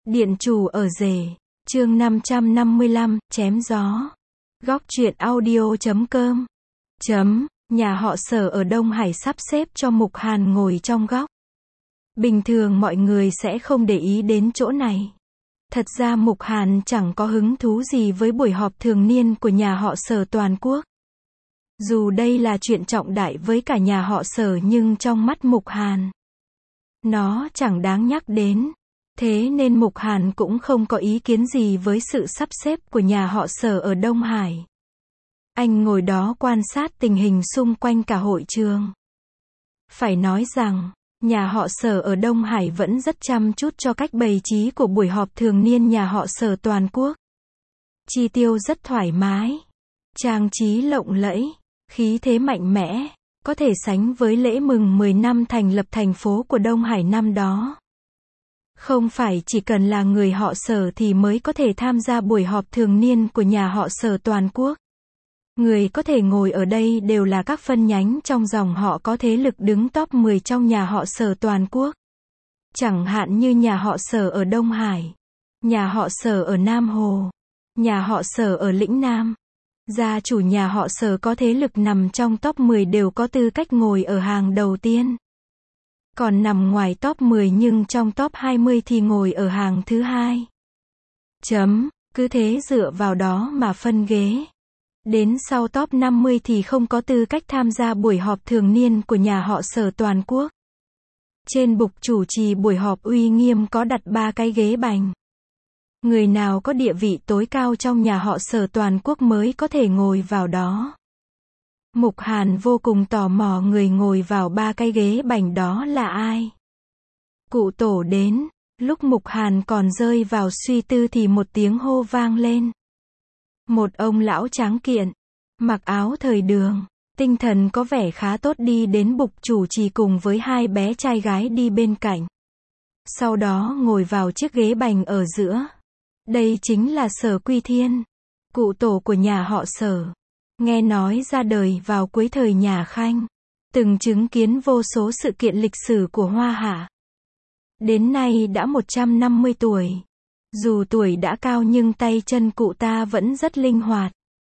Điện chủ ở rể, chương 555, chém gió. Góc truyện audio.com. Nhà họ Sở ở Đông Hải sắp xếp cho Mục Hàn ngồi trong góc. Bình thường mọi người sẽ không để ý đến chỗ này. Thật ra Mục Hàn chẳng có hứng thú gì với buổi họp thường niên của nhà họ Sở toàn quốc. Dù đây là chuyện trọng đại với cả nhà họ Sở nhưng trong mắt Mục Hàn, nó chẳng đáng nhắc đến. Thế nên Mục Hàn cũng không có ý kiến gì với sự sắp xếp của nhà họ Sở ở Đông Hải. Anh ngồi đó quan sát tình hình xung quanh cả hội trường. Phải nói rằng, nhà họ Sở ở Đông Hải vẫn rất chăm chút cho cách bày trí của buổi họp thường niên nhà họ Sở toàn quốc. Chi tiêu rất thoải mái, trang trí lộng lẫy, khí thế mạnh mẽ, có thể sánh với lễ mừng 10 năm thành lập thành phố của Đông Hải năm đó. Không phải chỉ cần là người họ Sở thì mới có thể tham gia buổi họp thường niên của nhà họ Sở toàn quốc. Người có thể ngồi ở đây đều là các phân nhánh trong dòng họ có thế lực đứng top 10 trong nhà họ Sở toàn quốc. Chẳng hạn như nhà họ Sở ở Đông Hải, nhà họ Sở ở Nam Hồ, nhà họ Sở ở Lĩnh Nam. Gia chủ nhà họ Sở có thế lực nằm trong top 10 đều có tư cách ngồi ở hàng đầu tiên. Còn nằm ngoài top 10 nhưng trong top 20 thì ngồi ở hàng thứ hai. Cứ thế dựa vào đó mà phân ghế. Đến sau top 50 thì không có tư cách tham gia buổi họp thường niên của nhà họ Sở toàn quốc. Trên bục chủ trì buổi họp uy nghiêm có đặt 3 cái ghế bành. Người nào có địa vị tối cao trong nhà họ Sở toàn quốc mới có thể ngồi vào đó. Mục Hàn vô cùng tò mò người ngồi vào 3 cái ghế bành đó là ai. Cụ tổ đến, lúc Mục Hàn còn rơi vào suy tư thì một tiếng hô vang lên. Một ông lão tráng kiện, mặc áo thời đường, tinh thần có vẻ khá tốt đi đến bục chủ trì cùng với 2 bé trai gái đi bên cạnh. Sau đó ngồi vào chiếc ghế bành ở giữa. Đây chính là Sở Quy Thiên, cụ tổ của nhà họ Sở. Nghe nói ra đời vào cuối thời nhà Khanh, từng chứng kiến vô số sự kiện lịch sử của Hoa Hạ. Đến nay đã 150 tuổi. Dù tuổi đã cao nhưng tay chân cụ ta vẫn rất linh hoạt.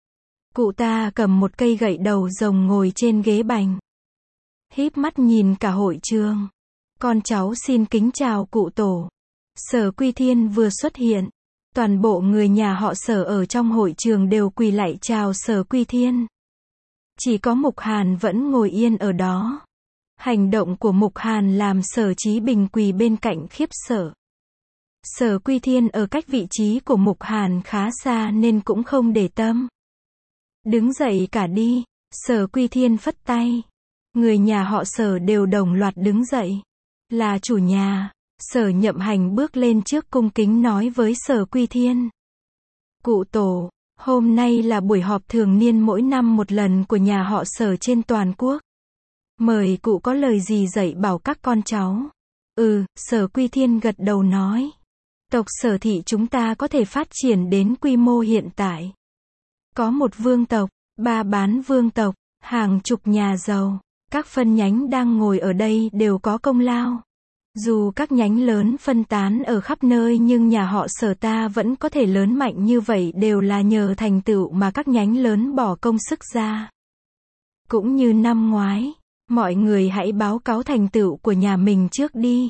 Cụ ta cầm một cây gậy đầu rồng ngồi trên ghế bành, híp mắt nhìn cả hội trường. Con cháu xin kính chào cụ tổ. Sở Quy Thiên vừa xuất hiện, toàn bộ người nhà họ Sở ở trong hội trường đều quỳ lạy chào Sở Quy Thiên. Chỉ có Mục Hàn vẫn ngồi yên ở đó. Hành động của Mục Hàn làm Sở Chí Bình quỳ bên cạnh khiếp sợ. Sở Quy Thiên ở cách vị trí của Mục Hàn khá xa nên cũng không để tâm. Đứng dậy cả đi, Sở Quy Thiên phất tay. Người nhà họ Sở đều đồng loạt đứng dậy. Là chủ nhà, Sở Nhậm Hành bước lên trước cung kính nói với Sở Quy Thiên. Cụ tổ, hôm nay là buổi họp thường niên mỗi năm một lần của nhà họ Sở trên toàn quốc. Mời cụ có lời gì dạy bảo các con cháu. Sở Quy Thiên gật đầu nói. Tộc Sở thị chúng ta có thể phát triển đến quy mô hiện tại. Có một vương tộc, 3 bán vương tộc, hàng chục nhà giàu. Các phân nhánh đang ngồi ở đây đều có công lao. Dù các nhánh lớn phân tán ở khắp nơi nhưng nhà họ Sở ta vẫn có thể lớn mạnh như vậy đều là nhờ thành tựu mà các nhánh lớn bỏ công sức ra. Cũng như năm ngoái, mọi người hãy báo cáo thành tựu của nhà mình trước đi.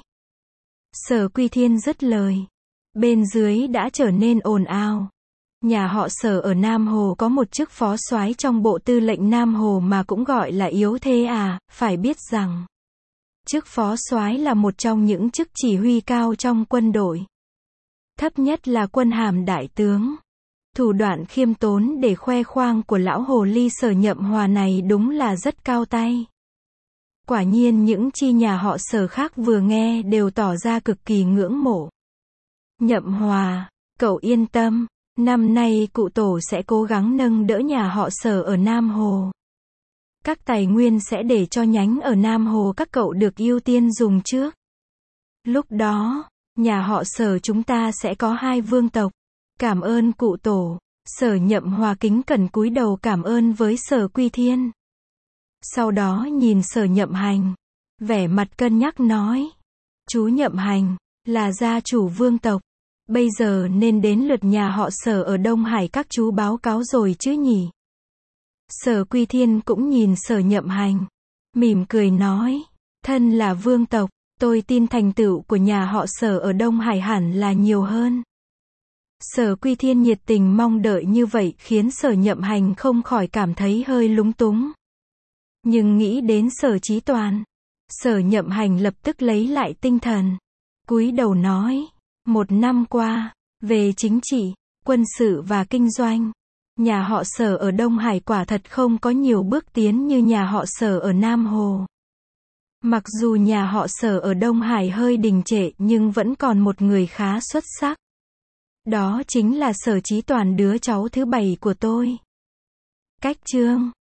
Sở Quy Thiên dứt lời. Bên dưới đã trở nên ồn ào. Nhà họ Sở ở Nam Hồ có một chức phó soái trong bộ tư lệnh Nam Hồ mà cũng gọi là yếu thế à, phải biết rằng chức phó soái là một trong những chức chỉ huy cao trong quân đội. Thấp nhất là quân hàm đại tướng. Thủ đoạn khiêm tốn để khoe khoang của lão hồ ly Sở Nhậm Hòa này đúng là rất cao tay. Quả nhiên những chi nhà họ Sở khác vừa nghe đều tỏ ra cực kỳ ngưỡng mộ. Nhậm Hòa, cậu yên tâm, năm nay cụ tổ sẽ cố gắng nâng đỡ nhà họ Sở ở Nam Hồ. Các tài nguyên sẽ để cho nhánh ở Nam Hồ các cậu được ưu tiên dùng trước. Lúc đó, nhà họ Sở chúng ta sẽ có 2 vương tộc. Cảm ơn cụ tổ. Sở Nhậm Hòa kính cẩn cúi đầu cảm ơn với Sở Quy Thiên. Sau đó nhìn Sở Nhậm Hành, vẻ mặt cân nhắc nói. Chú Nhậm Hành, là gia chủ vương tộc. Bây giờ nên đến lượt nhà họ Sở ở Đông Hải các chú báo cáo rồi chứ nhỉ? Sở Quy Thiên cũng nhìn Sở Nhậm Hành, mỉm cười nói, thân là vương tộc, tôi tin thành tựu của nhà họ Sở ở Đông Hải hẳn là nhiều hơn. Sở Quy Thiên nhiệt tình mong đợi như vậy khiến Sở Nhậm Hành không khỏi cảm thấy hơi lúng túng. Nhưng nghĩ đến Sở Chí Toàn, Sở Nhậm Hành lập tức lấy lại tinh thần, cúi đầu nói, 1 năm qua, về chính trị, quân sự và kinh doanh, nhà họ Sở ở Đông Hải quả thật không có nhiều bước tiến như nhà họ Sở ở Nam Hồ. Mặc dù nhà họ Sở ở Đông Hải hơi đình trệ nhưng vẫn còn một người khá xuất sắc. Đó chính là Sở Chí Toàn, đứa cháu thứ 7 của tôi. Cách chương